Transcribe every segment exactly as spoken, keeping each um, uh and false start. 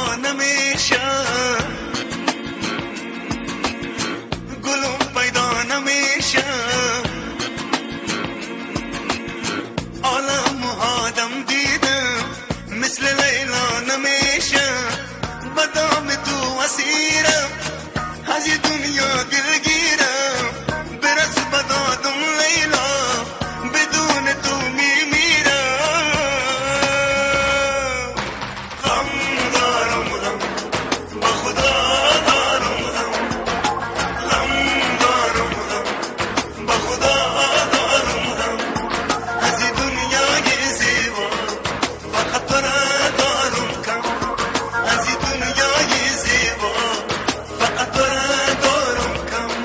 پیدا نمیشم، گلم پیدا نمیشم، عالم و آدم دیدم مثل لیلا نمیشم، بدام تو اسیرم از یه دنیا دلگیرم، برس بدادم لیلا بدون تو میمیرم. غم دارم غم با خدا دارم غم، غم دارم غم با خدا دارم غم، از این دنیای زیبا فقط تو را دارم کم، از این دنیای زیبا فقط تو را دارم کم.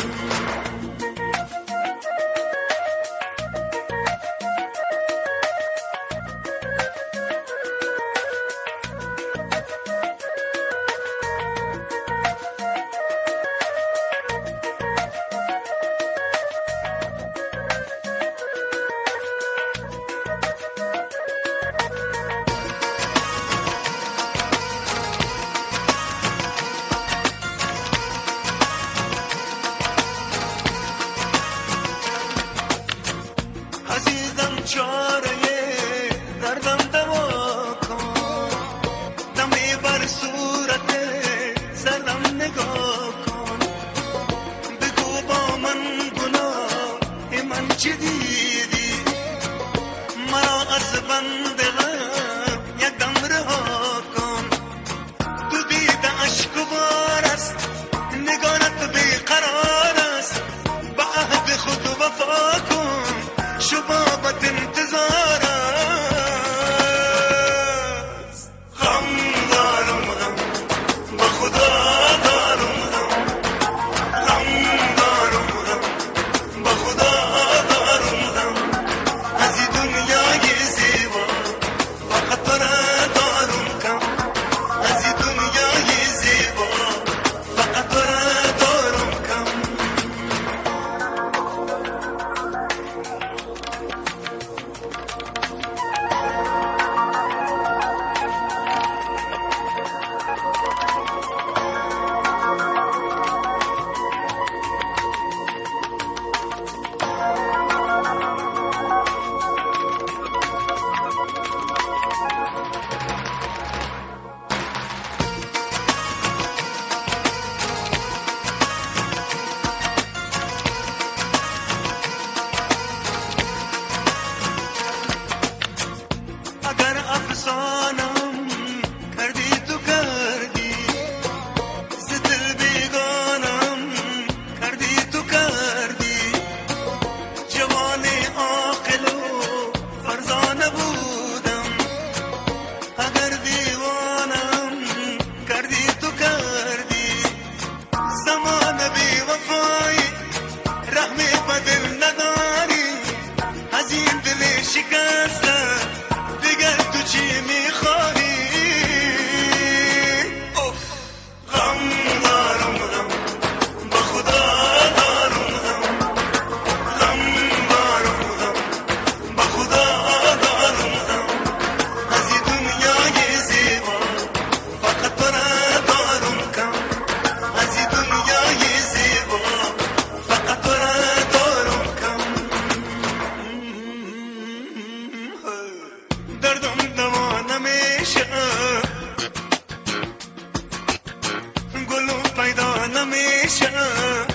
عزیزم چاره دردم دوا کن، دمی بر صورت سردم نگاه کن، بگو با من گناه من چه دیدی، مرا از بند غم یک دم رها کن، تو دیده اشک و بار است، نگارت بیقرار است، به عهد خود وفا کن، شبابت انتظار است. غم دارم غم با خدا دارم غم، غم دارم غم با خدا دارم غم، از این دنیای زیبا فقط تو را دارم کم، از این دنیای زیبا فقط تو را دارم کم. اگر افسانم کردی تو کردی، ز دل بیگانم کردی تو کردی، جوان عاقل و فرزانه بودم، اگر دیوانم کردی تو کردی، زمان بی وفایی رحمی به دل نداری، از این دل شکسته دیگر تو چی میخواهی؟ غم دارم غم با خدا دارم غم، غم دارم غم با خدا دارم غم، از این دنیای زیبا فقط تو را دارم کم، از این دنیای زیبا فقط تو را دارم کم. دردم دوا نمیشه، گلم پیدا نمیشه،